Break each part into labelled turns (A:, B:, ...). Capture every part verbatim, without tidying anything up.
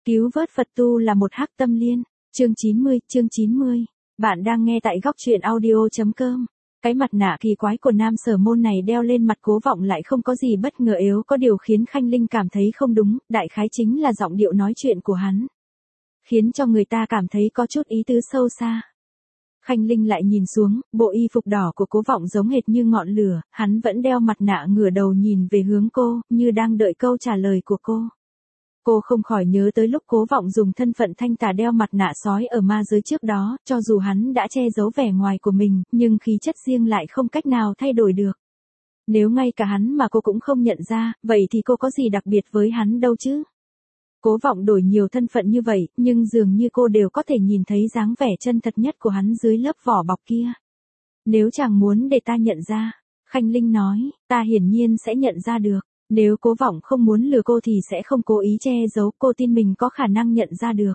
A: Cứu vớt Phật tu là một hắc tâm liên. Chương chín mươi, chương chín mươi. Bạn đang nghe tại góc truyện audio chấm com. Cái mặt nạ kỳ quái của nam sở môn này đeo lên mặt Cố Vọng lại không có gì bất ngờ, yếu có điều khiến Khanh Linh cảm thấy không đúng, đại khái chính là giọng điệu nói chuyện của hắn. Khiến cho người ta cảm thấy có chút ý tứ sâu xa. Khanh Linh lại nhìn xuống, bộ y phục đỏ của Cố Vọng giống hệt như ngọn lửa, hắn vẫn đeo mặt nạ ngửa đầu nhìn về hướng cô, như đang đợi câu trả lời của cô. Cô không khỏi nhớ tới lúc Cố Vọng dùng thân phận thanh tà đeo mặt nạ sói ở ma giới trước đó, cho dù hắn đã che giấu vẻ ngoài của mình, nhưng khí chất riêng lại không cách nào thay đổi được. Nếu ngay cả hắn mà cô cũng không nhận ra, vậy thì cô có gì đặc biệt với hắn đâu chứ? Cố Vọng đổi nhiều thân phận như vậy, nhưng dường như cô đều có thể nhìn thấy dáng vẻ chân thật nhất của hắn dưới lớp vỏ bọc kia. Nếu chàng muốn để ta nhận ra, Khanh Linh nói, ta hiển nhiên sẽ nhận ra được. Nếu Cố Vọng không muốn lừa cô thì sẽ không cố ý che giấu, cô tin mình có khả năng nhận ra được.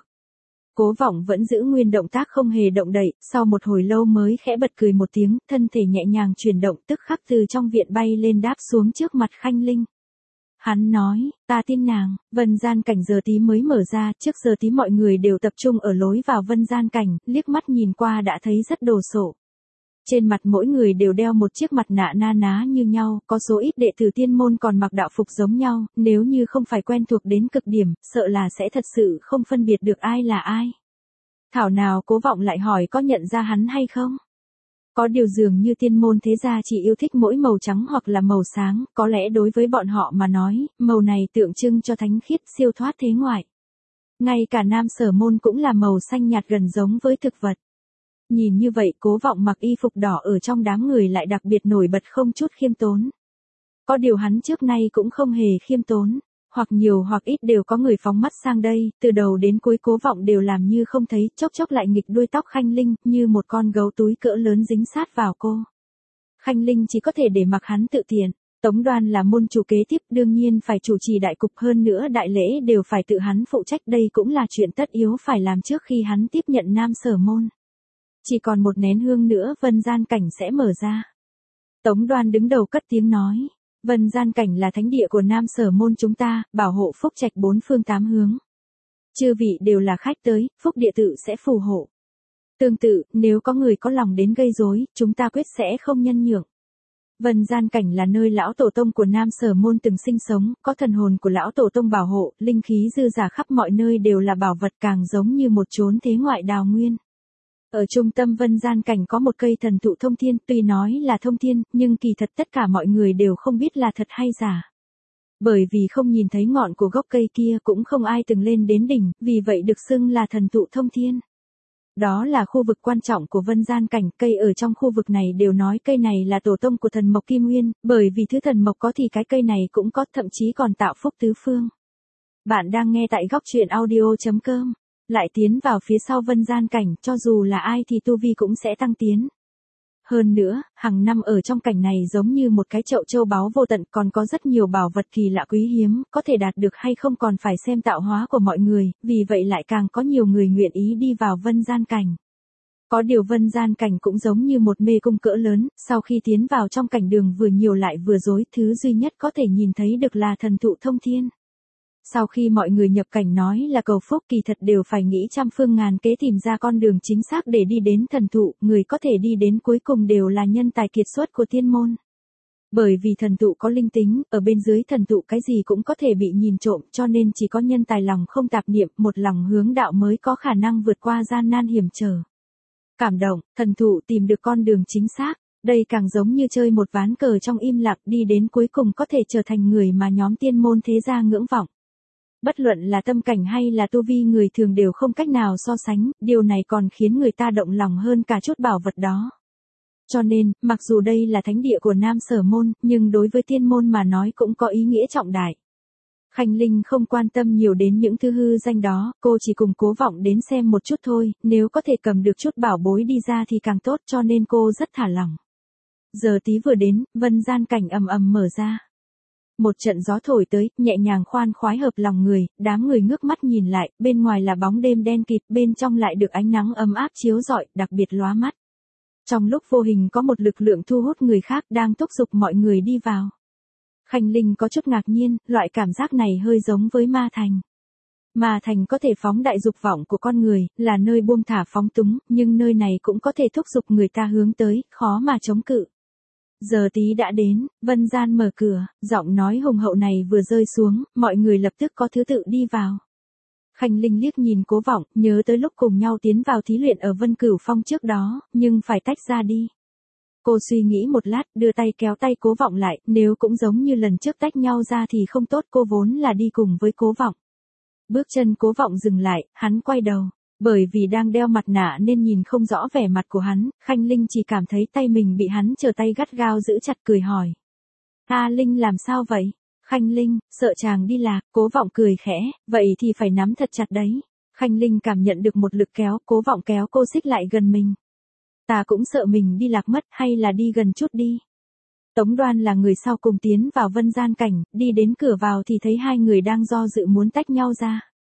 A: Cố Vọng vẫn giữ nguyên động tác không hề động đậy, sau một hồi lâu mới khẽ bật cười một tiếng, thân thể nhẹ nhàng chuyển động, tức khắc từ trong viện bay lên đáp xuống trước mặt Khanh Linh. Hắn nói, ta tin nàng. Vân gian cảnh giờ tí mới mở ra, trước giờ tí mọi người đều tập trung ở lối vào vân gian cảnh, liếc mắt nhìn qua đã thấy rất đồ sộ. Trên mặt mỗi người đều đeo một chiếc mặt nạ na ná như nhau, có số ít đệ tử tiên môn còn mặc đạo phục giống nhau, nếu như không phải quen thuộc đến cực điểm, sợ là sẽ thật sự không phân biệt được ai là ai. Thảo nào Cố Vọng lại hỏi có nhận ra hắn hay không? Có điều dường như tiên môn thế gia chỉ yêu thích mỗi màu trắng hoặc là màu sáng, có lẽ đối với bọn họ mà nói, màu này tượng trưng cho thánh khiết siêu thoát thế ngoại. Ngay cả nam sở môn cũng là màu xanh nhạt gần giống với thực vật. Nhìn như vậy Cố Vọng mặc y phục đỏ ở trong đám người lại đặc biệt nổi bật không chút khiêm tốn. Có điều hắn trước nay cũng không hề khiêm tốn, hoặc nhiều hoặc ít đều có người phóng mắt sang đây, từ đầu đến cuối Cố Vọng đều làm như không thấy, chốc chốc lại nghịch đuôi tóc Khanh Linh, như một con gấu túi cỡ lớn dính sát vào cô. Khanh Linh chỉ có thể để mặc hắn tự tiện. Tống Đoan là môn chủ kế tiếp, đương nhiên phải chủ trì đại cục, hơn nữa đại lễ đều phải tự hắn phụ trách, đây cũng là chuyện tất yếu phải làm trước khi hắn tiếp nhận nam sở môn. Chỉ còn một nén hương nữa vân gian cảnh sẽ mở ra. Tống Đoan đứng đầu cất tiếng nói, vân gian cảnh là thánh địa của nam sở môn chúng ta, bảo hộ phúc trạch bốn phương tám hướng. Chư vị đều là khách tới, phúc địa tự sẽ phù hộ. Tương tự, nếu có người có lòng đến gây rối, chúng ta quyết sẽ không nhân nhượng. Vân gian cảnh là nơi lão tổ tông của nam sở môn từng sinh sống, có thần hồn của lão tổ tông bảo hộ, linh khí dư dả khắp mọi nơi đều là bảo vật, càng giống như một chốn thế ngoại đào nguyên. Ở trung tâm vân gian cảnh có một cây thần thụ thông thiên, tuy nói là thông thiên, nhưng kỳ thật tất cả mọi người đều không biết là thật hay giả. Bởi vì không nhìn thấy ngọn của gốc cây kia, cũng không ai từng lên đến đỉnh, vì vậy được xưng là thần thụ thông thiên. Đó là khu vực quan trọng của vân gian cảnh, cây ở trong khu vực này đều nói cây này là tổ tông của thần mộc Kim Nguyên, bởi vì thứ thần mộc có thì cái cây này cũng có, thậm chí còn tạo phúc tứ phương. Bạn đang nghe tại góc truyện audio chấm com. Lại tiến vào phía sau vân gian cảnh, cho dù là ai thì tu vi cũng sẽ tăng tiến. Hơn nữa, hàng năm ở trong cảnh này giống như một cái chậu châu báu vô tận, còn có rất nhiều bảo vật kỳ lạ quý hiếm, có thể đạt được hay không còn phải xem tạo hóa của mọi người, vì vậy lại càng có nhiều người nguyện ý đi vào vân gian cảnh. Có điều vân gian cảnh cũng giống như một mê cung cỡ lớn, sau khi tiến vào trong cảnh đường vừa nhiều lại vừa rối, thứ duy nhất có thể nhìn thấy được là thần thụ thông thiên. Sau khi mọi người nhập cảnh nói là cầu phúc, kỳ thật đều phải nghĩ trăm phương ngàn kế tìm ra con đường chính xác để đi đến thần thụ, người có thể đi đến cuối cùng đều là nhân tài kiệt xuất của tiên môn. Bởi vì thần thụ có linh tính, ở bên dưới thần thụ cái gì cũng có thể bị nhìn trộm, cho nên chỉ có nhân tài lòng không tạp niệm, một lòng hướng đạo mới có khả năng vượt qua gian nan hiểm trở. Cảm động, thần thụ tìm được con đường chính xác, đây càng giống như chơi một ván cờ trong im lặng, đi đến cuối cùng có thể trở thành người mà nhóm tiên môn thế gia ngưỡng vọng. Bất luận là tâm cảnh hay là tu vi người thường đều không cách nào so sánh, điều này còn khiến người ta động lòng hơn cả chút bảo vật đó. Cho nên, mặc dù đây là thánh địa của nam sở môn, nhưng đối với tiên môn mà nói cũng có ý nghĩa trọng đại. Khanh Linh không quan tâm nhiều đến những thứ hư danh đó, cô chỉ cùng Cố Vọng đến xem một chút thôi, nếu có thể cầm được chút bảo bối đi ra thì càng tốt, cho nên cô rất thả lỏng. Giờ tí vừa đến, vân gian cảnh ầm ầm mở ra. Một trận gió thổi tới, nhẹ nhàng khoan khoái hợp lòng người, đám người ngước mắt nhìn lại, bên ngoài là bóng đêm đen kịt, bên trong lại được ánh nắng ấm áp chiếu rọi, đặc biệt lóa mắt. Trong lúc vô hình có một lực lượng thu hút người khác đang thúc giục mọi người đi vào. Khanh Linh có chút ngạc nhiên, loại cảm giác này hơi giống với ma thành. Mà thành có thể phóng đại dục vọng của con người, là nơi buông thả phóng túng, nhưng nơi này cũng có thể thúc giục người ta hướng tới, khó mà chống cự. Giờ tí đã đến, Vân Gian mở cửa, giọng nói hùng hậu này vừa rơi xuống, mọi người lập tức có thứ tự đi vào. Khanh Linh liếc nhìn Cố Vọng, nhớ tới lúc cùng nhau tiến vào thí luyện ở Vân Cửu Phong trước đó, nhưng phải tách ra đi. Cô suy nghĩ một lát, đưa tay kéo tay Cố Vọng lại, nếu cũng giống như lần trước tách nhau ra thì không tốt, cô vốn là đi cùng với Cố Vọng. Bước chân Cố Vọng dừng lại, hắn quay đầu. Bởi vì đang đeo mặt nạ nên nhìn không rõ vẻ mặt của hắn, Khanh Linh chỉ cảm thấy tay mình bị hắn trở tay gắt gao giữ chặt, cười hỏi. A Linh làm sao vậy? Khanh Linh, sợ chàng đi lạc, Cố Vọng cười khẽ, vậy thì phải nắm thật chặt đấy. Khanh Linh cảm nhận được một lực kéo, Cố Vọng kéo cô xích lại gần mình. Ta cũng sợ mình đi lạc mất, hay là đi gần chút đi. Tống Đoan là người sau cùng tiến vào Vân Gian Cảnh, đi đến cửa vào thì thấy hai người đang do dự muốn tách nhau ra.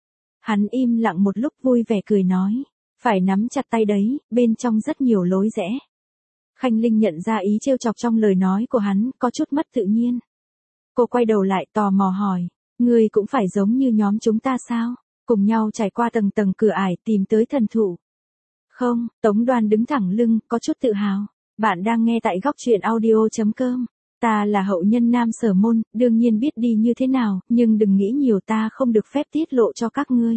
A: Hắn im lặng một lúc vui vẻ cười nói, phải nắm chặt tay đấy, bên trong rất nhiều lối rẽ. Khanh Linh nhận ra ý trêu chọc trong lời nói của hắn, có chút mất tự nhiên. Cô quay đầu lại tò mò hỏi, ngươi cũng phải giống như nhóm chúng ta sao? Cùng nhau trải qua tầng tầng cửa ải tìm tới thần thụ. Không, Tống Đoan đứng thẳng lưng, có chút tự hào. Bạn đang nghe tại góc truyện audio chấm com. Ta là hậu nhân Nam Sở Môn, đương nhiên biết đi như thế nào, nhưng đừng nghĩ nhiều, ta không được phép tiết lộ cho các ngươi.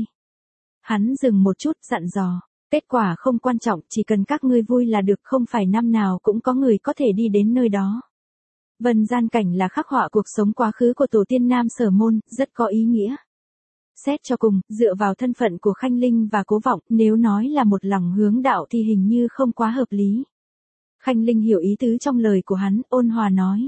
A: Hắn dừng một chút, dặn dò. Kết quả không quan trọng, chỉ cần các ngươi vui là được, không phải năm nào cũng có người có thể đi đến nơi đó. Vân Gian Cảnh là khắc họa cuộc sống quá khứ của tổ tiên Nam Sở Môn, rất có ý nghĩa. Xét cho cùng, dựa vào thân phận của Khanh Linh và Cố Vọng, nếu nói là một lòng hướng đạo thì hình như không quá hợp lý. Khanh Linh hiểu ý tứ trong lời của hắn, ôn hòa nói.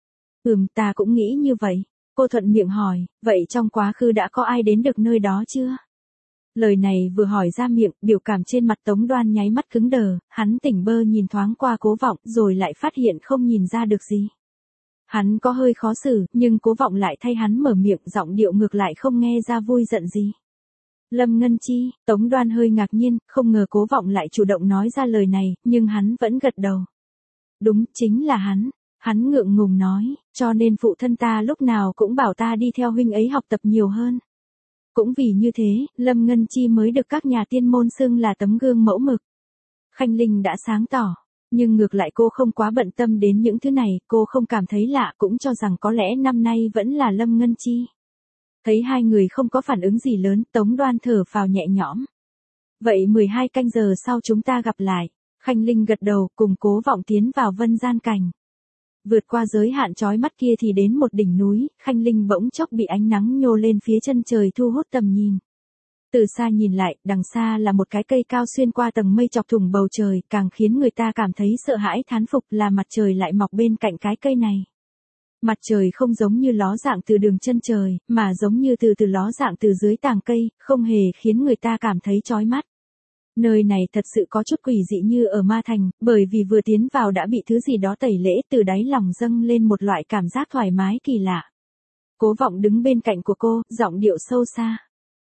A: Ừm, ta cũng nghĩ như vậy. Cô thuận miệng hỏi, vậy trong quá khứ đã có ai đến được nơi đó chưa? Lời này vừa hỏi ra miệng, biểu cảm trên mặt Tống Đoan nháy mắt cứng đờ, hắn tỉnh bơ nhìn thoáng qua Cố Vọng, rồi lại phát hiện không nhìn ra được gì. Hắn có hơi khó xử, nhưng Cố Vọng lại thay hắn mở miệng, giọng điệu ngược lại không nghe ra vui giận gì. Lâm Ngân Chi, Tống Đoan hơi ngạc nhiên, không ngờ Cố Vọng lại chủ động nói ra lời này, nhưng hắn vẫn gật đầu. Đúng, chính là hắn. Hắn ngượng ngùng nói, cho nên phụ thân ta lúc nào cũng bảo ta đi theo huynh ấy học tập nhiều hơn. Cũng vì như thế, Lâm Ngân Chi mới được các nhà tiên môn xưng là tấm gương mẫu mực. Khanh Linh đã sáng tỏ, nhưng ngược lại cô không quá bận tâm đến những thứ này, cô không cảm thấy lạ, cũng cho rằng có lẽ năm nay vẫn là Lâm Ngân Chi. Thấy hai người không có phản ứng gì lớn, Tống Đoan thở phào nhẹ nhõm. Vậy mười hai canh giờ sau chúng ta gặp lại. Khanh Linh gật đầu, cùng Cố Vọng tiến vào Vân Gian Cảnh. Vượt qua giới hạn chói mắt kia thì đến một đỉnh núi, Khanh Linh bỗng chốc bị ánh nắng nhô lên phía chân trời thu hút tầm nhìn. Từ xa nhìn lại, đằng xa là một cái cây cao xuyên qua tầng mây chọc thủng bầu trời, càng khiến người ta cảm thấy sợ hãi thán phục là mặt trời lại mọc bên cạnh cái cây này. Mặt trời không giống như ló dạng từ đường chân trời, mà giống như từ từ ló dạng từ dưới tàng cây, không hề khiến người ta cảm thấy chói mắt. Nơi này thật sự có chút quỷ dị như ở Ma Thành, bởi vì vừa tiến vào đã bị thứ gì đó tẩy lễ, từ đáy lòng dâng lên một loại cảm giác thoải mái kỳ lạ. Cố Vọng đứng bên cạnh của cô, giọng điệu sâu xa.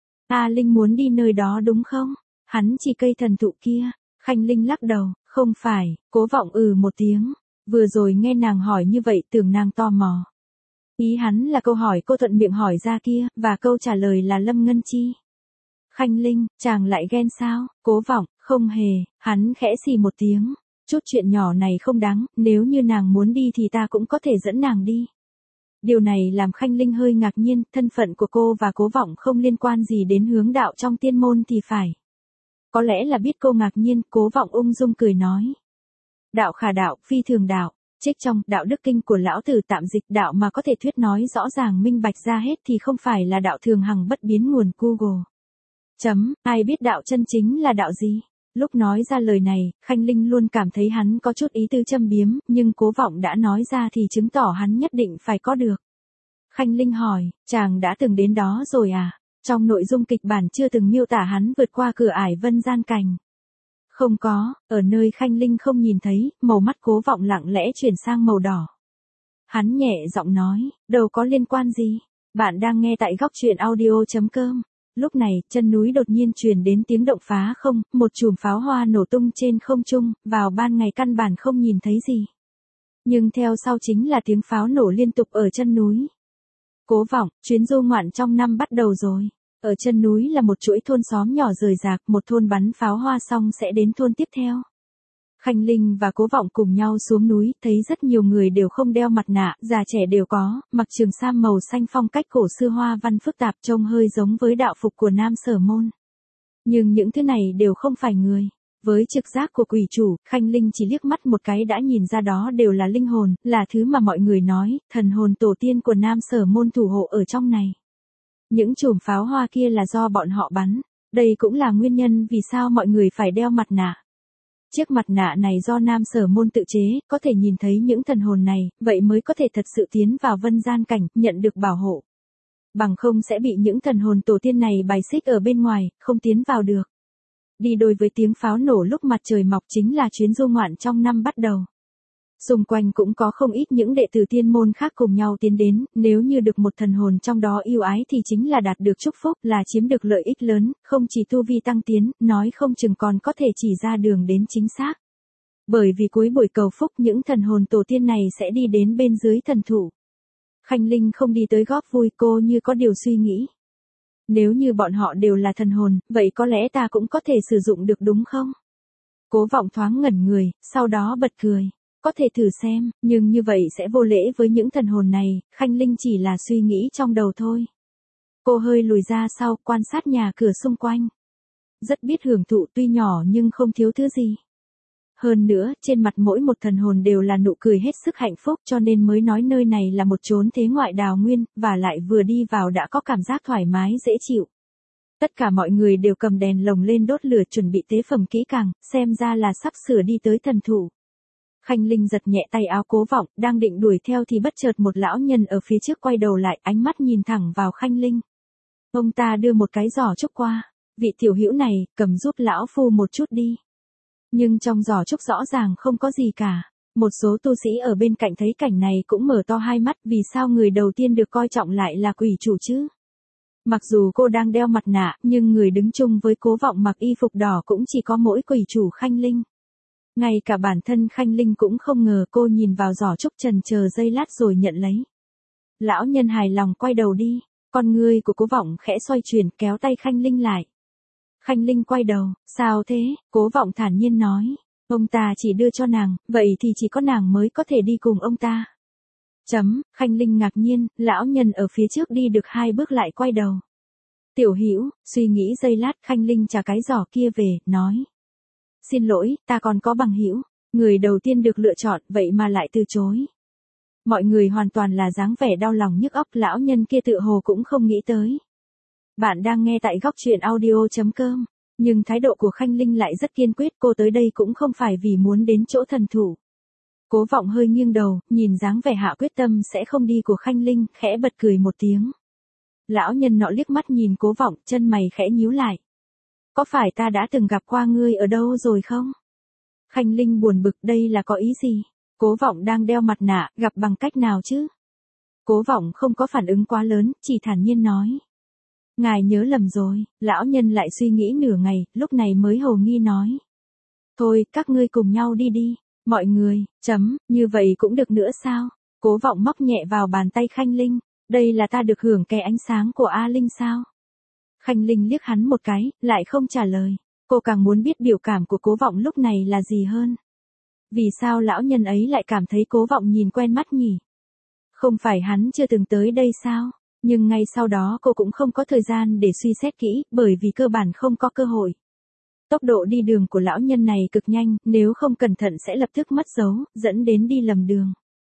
A: A Linh muốn đi nơi đó đúng không? Hắn chỉ cây thần thụ kia. Khanh Linh lắc đầu, không phải. Cố Vọng ừ một tiếng. Vừa rồi nghe nàng hỏi như vậy tưởng nàng tò mò. Ý hắn là câu hỏi cô thuận miệng hỏi ra kia, và câu trả lời là Lâm Ngân Chi. Khanh Linh, chàng lại ghen sao? Cố Vọng, không hề. Hắn khẽ xì một tiếng. Chút chuyện nhỏ này không đáng, nếu như nàng muốn đi thì ta cũng có thể dẫn nàng đi. Điều này làm Khanh Linh hơi ngạc nhiên, thân phận của cô và Cố Vọng không liên quan gì đến hướng đạo trong tiên môn thì phải. Có lẽ là biết cô ngạc nhiên, Cố Vọng ung dung cười nói. Đạo khả đạo, phi thường đạo. Trích trong đạo đức kinh của lão tử tạm dịch, đạo mà có thể thuyết nói rõ ràng minh bạch ra hết thì không phải là đạo thường hằng bất biến nguồn Google. Chấm, ai biết đạo chân chính là đạo gì? Lúc nói ra lời này, Khanh Linh luôn cảm thấy hắn có chút ý tư châm biếm, nhưng Cố Vọng đã nói ra thì chứng tỏ hắn nhất định phải có được. Khanh Linh hỏi, chàng đã từng đến đó rồi à? Trong nội dung kịch bản chưa từng miêu tả hắn vượt qua cửa ải Vân Gian Cảnh. Không có, ở nơi Khanh Linh không nhìn thấy, màu mắt Cố Vọng lặng lẽ chuyển sang màu đỏ. Hắn nhẹ giọng nói, đâu có liên quan gì. Bạn đang nghe tại góc truyện audio chấm com. Lúc này, chân núi đột nhiên truyền đến tiếng động phá không, một chùm pháo hoa nổ tung trên không trung, vào ban ngày căn bản không nhìn thấy gì. Nhưng theo sau chính là tiếng pháo nổ liên tục ở chân núi. Cố Vọng, chuyến du ngoạn trong năm bắt đầu rồi. Ở chân núi là một chuỗi thôn xóm nhỏ rời rạc, một thôn bắn pháo hoa xong sẽ đến thôn tiếp theo. Khanh Linh và Cố Vọng cùng nhau xuống núi, thấy rất nhiều người đều không đeo mặt nạ, già trẻ đều có, mặc trường sam màu xanh phong cách cổ xưa hoa văn phức tạp trông hơi giống với đạo phục của Nam Sở Môn. Nhưng những thứ này đều không phải người. Với trực giác của quỷ chủ, Khanh Linh chỉ liếc mắt một cái đã nhìn ra đó đều là linh hồn, là thứ mà mọi người nói, thần hồn tổ tiên của Nam Sở Môn thủ hộ ở trong này. Những chùm pháo hoa kia là do bọn họ bắn, đây cũng là nguyên nhân vì sao mọi người phải đeo mặt nạ. Chiếc mặt nạ này do Nam Sở Môn tự chế, có thể nhìn thấy những thần hồn này, vậy mới có thể thật sự tiến vào vân gian cảnh, nhận được bảo hộ. Bằng không sẽ bị những thần hồn tổ tiên này bài xích ở bên ngoài, không tiến vào được. Đi đôi với tiếng pháo nổ lúc mặt trời mọc chính là chuyến du ngoạn trong năm bắt đầu. Xung quanh cũng có không ít những đệ tử tiên môn khác cùng nhau tiến đến, nếu như được một thần hồn trong đó yêu ái thì chính là đạt được chúc phúc, là chiếm được lợi ích lớn, không chỉ tu vi tăng tiến, nói không chừng còn có thể chỉ ra đường đến chính xác. Bởi vì cuối buổi cầu phúc những thần hồn tổ tiên này sẽ đi đến bên dưới thần thụ. Khanh Linh không đi tới góp vui, cô như có điều suy nghĩ. Nếu như bọn họ đều là thần hồn, vậy có lẽ ta cũng có thể sử dụng được đúng không? Cố Vọng thoáng ngẩn người, sau đó bật cười. Có thể thử xem, nhưng như vậy sẽ vô lễ với những thần hồn này, Khanh Linh chỉ là suy nghĩ trong đầu thôi. Cô hơi lùi ra sau, quan sát nhà cửa xung quanh. Rất biết hưởng thụ, tuy nhỏ nhưng không thiếu thứ gì. Hơn nữa, trên mặt mỗi một thần hồn đều là nụ cười hết sức hạnh phúc, cho nên mới nói nơi này là một chốn thế ngoại đào nguyên, và lại vừa đi vào đã có cảm giác thoải mái dễ chịu. Tất cả mọi người đều cầm đèn lồng lên đốt lửa chuẩn bị tế phẩm kỹ càng, xem ra là sắp sửa đi tới thần thụ. Khanh Linh giật nhẹ tay áo Cố Vọng, đang định đuổi theo thì bất chợt một lão nhân ở phía trước quay đầu lại, ánh mắt nhìn thẳng vào Khanh Linh. Ông ta đưa một cái giỏ trúc qua, vị tiểu hữu này, cầm giúp lão phu một chút đi. Nhưng trong giỏ trúc rõ ràng không có gì cả. Một số tu sĩ ở bên cạnh thấy cảnh này cũng mở to hai mắt, vì sao người đầu tiên được coi trọng lại là quỷ chủ chứ? Mặc dù cô đang đeo mặt nạ, nhưng người đứng chung với Cố Vọng mặc y phục đỏ cũng chỉ có mỗi quỷ chủ Khanh Linh. Ngay cả bản thân Khanh Linh cũng không ngờ, cô nhìn vào giỏ trúc chần chờ giây lát rồi nhận lấy. Lão nhân hài lòng quay đầu đi, con ngươi của Cố Vọng khẽ xoay chuyển kéo tay Khanh Linh lại. Khanh Linh quay đầu, sao thế? Cố Vọng thản nhiên nói, ông ta chỉ đưa cho nàng, vậy thì chỉ có nàng mới có thể đi cùng ông ta. Chấm, Khanh Linh ngạc nhiên, lão nhân ở phía trước đi được hai bước lại quay đầu. Tiểu hữu, suy nghĩ giây lát, Khanh Linh trả cái giỏ kia về, nói. Xin lỗi, ta còn có bằng hữu, người đầu tiên được lựa chọn, vậy mà lại từ chối. Mọi người hoàn toàn là dáng vẻ đau lòng nhức óc, lão nhân kia tựa hồ cũng không nghĩ tới. Bạn đang nghe tại góc truyện audio chấm com, nhưng thái độ của Khanh Linh lại rất kiên quyết, cô tới đây cũng không phải vì muốn đến chỗ thần thủ. Cố Vọng hơi nghiêng đầu, nhìn dáng vẻ hạ quyết tâm sẽ không đi của Khanh Linh, khẽ bật cười một tiếng. Lão nhân nọ liếc mắt nhìn Cố Vọng, chân mày khẽ nhíu lại. Có phải ta đã từng gặp qua ngươi ở đâu rồi không? Khanh Linh buồn bực, đây là có ý gì? Cố Vọng đang đeo mặt nạ, gặp bằng cách nào chứ? Cố Vọng không có phản ứng quá lớn, chỉ thản nhiên nói. Ngài nhớ lầm rồi, lão nhân lại suy nghĩ nửa ngày, lúc này mới hồ nghi nói. Thôi, các ngươi cùng nhau đi đi, mọi người, chấm, như vậy cũng được nữa sao? Cố Vọng móc nhẹ vào bàn tay Khanh Linh, đây là ta được hưởng cái ánh sáng của A Linh sao? Khanh Linh liếc hắn một cái, lại không trả lời. Cô càng muốn biết biểu cảm của Cố Vọng lúc này là gì hơn. Vì sao lão nhân ấy lại cảm thấy Cố Vọng nhìn quen mắt nhỉ? Không phải hắn chưa từng tới đây sao? Nhưng ngay sau đó cô cũng không có thời gian để suy xét kỹ, bởi vì cơ bản không có cơ hội. Tốc độ đi đường của lão nhân này cực nhanh, nếu không cẩn thận sẽ lập tức mất dấu, dẫn đến đi lầm đường.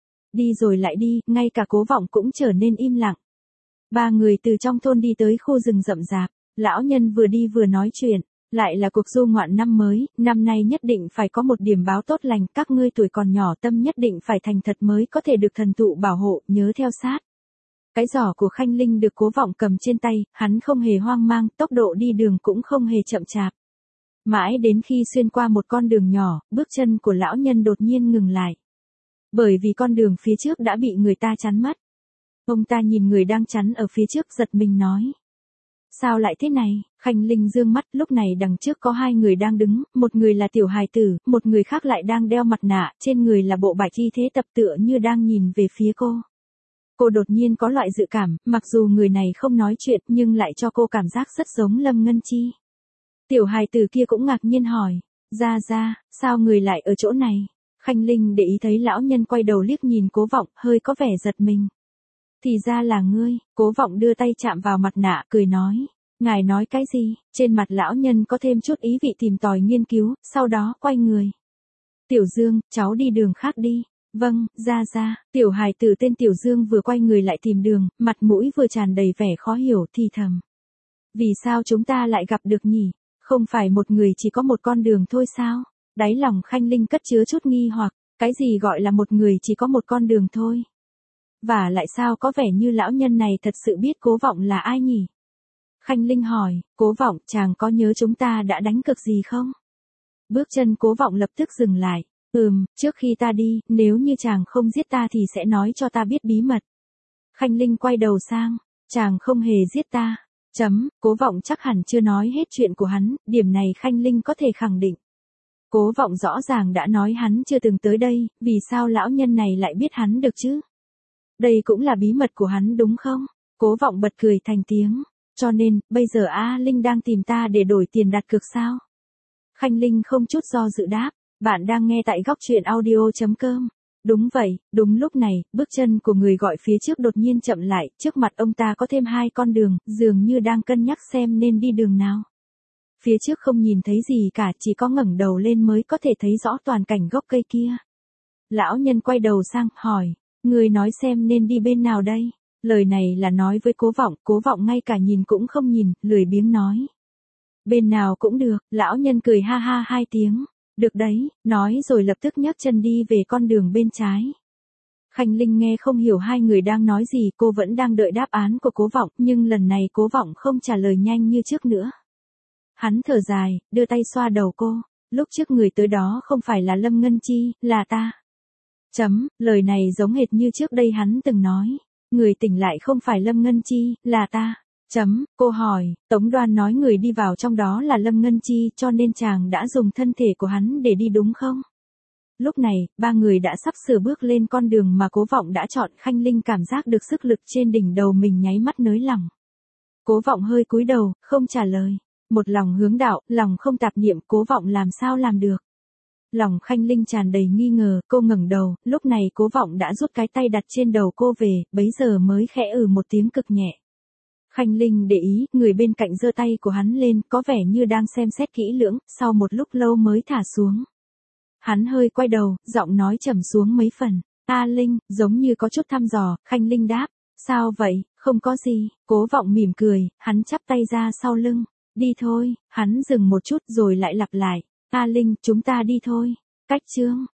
A: Đi rồi lại đi, ngay cả Cố Vọng cũng trở nên im lặng. Ba người từ trong thôn đi tới khu rừng rậm rạp, lão nhân vừa đi vừa nói chuyện, lại là cuộc du ngoạn năm mới, năm nay nhất định phải có một điểm báo tốt lành, các ngươi tuổi còn nhỏ tâm nhất định phải thành thật mới có thể được thần thụ bảo hộ, nhớ theo sát. Cái giỏ của Khanh Linh được Cố Vọng cầm trên tay, hắn không hề hoang mang, tốc độ đi đường cũng không hề chậm chạp. Mãi đến khi xuyên qua một con đường nhỏ, bước chân của lão nhân đột nhiên ngừng lại. Bởi vì con đường phía trước đã bị người ta chắn mất. Ông ta nhìn người đang chắn ở phía trước giật mình nói. Sao lại thế này? Khanh Linh dương mắt, lúc này đằng trước có hai người đang đứng, một người là tiểu hài tử, một người khác lại đang đeo mặt nạ, trên người là bộ bạch y thế tập tựa như đang nhìn về phía cô. Cô đột nhiên có loại dự cảm, mặc dù người này không nói chuyện nhưng lại cho cô cảm giác rất giống Lâm Ngân Chi. Tiểu hài tử kia cũng ngạc nhiên hỏi, Gia Gia, sao người lại ở chỗ này? Khanh Linh để ý thấy lão nhân quay đầu liếc nhìn Cố Vọng, hơi có vẻ giật mình. Thì ra là ngươi. Cố Vọng đưa tay chạm vào mặt nạ, cười nói, ngài nói cái gì? Trên mặt lão nhân có thêm chút ý vị tìm tòi nghiên cứu, sau đó quay người. Tiểu Dương, cháu đi đường khác đi. Vâng, Gia Gia. Tiểu hài tử tên Tiểu Dương vừa quay người lại tìm đường, mặt mũi vừa tràn đầy vẻ khó hiểu thì thầm. Vì sao chúng ta lại gặp được nhỉ? Không phải một người chỉ có một con đường thôi sao? Đáy lòng Khanh Linh cất chứa chút nghi hoặc, cái gì gọi là một người chỉ có một con đường thôi? Và lại sao có vẻ như lão nhân này thật sự biết Cố Vọng là ai nhỉ? Khanh Linh hỏi, Cố Vọng, chàng có nhớ chúng ta đã đánh cược gì không? Bước chân Cố Vọng lập tức dừng lại, ừm, trước khi ta đi, nếu như chàng không giết ta thì sẽ nói cho ta biết bí mật. Khanh Linh quay đầu sang, chàng không hề giết ta. Chấm, Cố Vọng chắc hẳn chưa nói hết chuyện của hắn, điểm này Khanh Linh có thể khẳng định. Cố Vọng rõ ràng đã nói hắn chưa từng tới đây, vì sao lão nhân này lại biết hắn được chứ? Đây cũng là bí mật của hắn đúng không? Cố Vọng bật cười thành tiếng. Cho nên, bây giờ A Linh đang tìm ta để đổi tiền đặt cược sao? Khanh Linh không chút do dự đáp, bạn đang nghe tại góc truyện audio chấm com. Đúng vậy, đúng lúc này, bước chân của người gọi phía trước đột nhiên chậm lại, trước mặt ông ta có thêm hai con đường, dường như đang cân nhắc xem nên đi đường nào. Phía trước không nhìn thấy gì cả, chỉ có ngẩng đầu lên mới có thể thấy rõ toàn cảnh gốc cây kia. Lão nhân quay đầu sang, hỏi, người nói xem nên đi bên nào đây? Lời này là nói với Cố Vọng, Cố Vọng ngay cả nhìn cũng không nhìn, lười biếng nói. Bên nào cũng được, lão nhân cười ha ha hai tiếng. Được đấy, nói rồi lập tức nhấc chân đi về con đường bên trái. Khanh Linh nghe không hiểu hai người đang nói gì, cô vẫn đang đợi đáp án của Cố Vọng, nhưng lần này Cố Vọng không trả lời nhanh như trước nữa. Hắn thở dài, đưa tay xoa đầu cô, lúc trước người tới đó không phải là Lâm Ngân Chi, là ta. Chấm, lời này giống hệt như trước đây hắn từng nói, người tỉnh lại không phải Lâm Ngân Chi, là ta. Chấm, cô hỏi, Tống Đoan nói người đi vào trong đó là Lâm Ngân Chi cho nên chàng đã dùng thân thể của hắn để đi đúng không? Lúc này, ba người đã sắp sửa bước lên con đường mà Cố Vọng đã chọn. Khanh Linh cảm giác được sức lực trên đỉnh đầu mình nháy mắt nới lỏng. Cố Vọng hơi cúi đầu, không trả lời. Một lòng hướng đạo, lòng không tạp niệm, Cố Vọng làm sao làm được? Lòng Khanh Linh tràn đầy nghi ngờ, cô ngẩng đầu, lúc này Cố Vọng đã rút cái tay đặt trên đầu cô về, bấy giờ mới khẽ ừ một tiếng cực nhẹ. Khanh Linh để ý, người bên cạnh giơ tay của hắn lên, có vẻ như đang xem xét kỹ lưỡng, sau một lúc lâu mới thả xuống. Hắn hơi quay đầu, giọng nói trầm xuống mấy phần. A Linh, giống như có chút thăm dò. Khanh Linh đáp, sao vậy, không có gì. Cố Vọng mỉm cười, hắn chắp tay ra sau lưng. Đi thôi, hắn dừng một chút rồi lại lặp lại. A Linh, chúng ta đi thôi. Cách chương.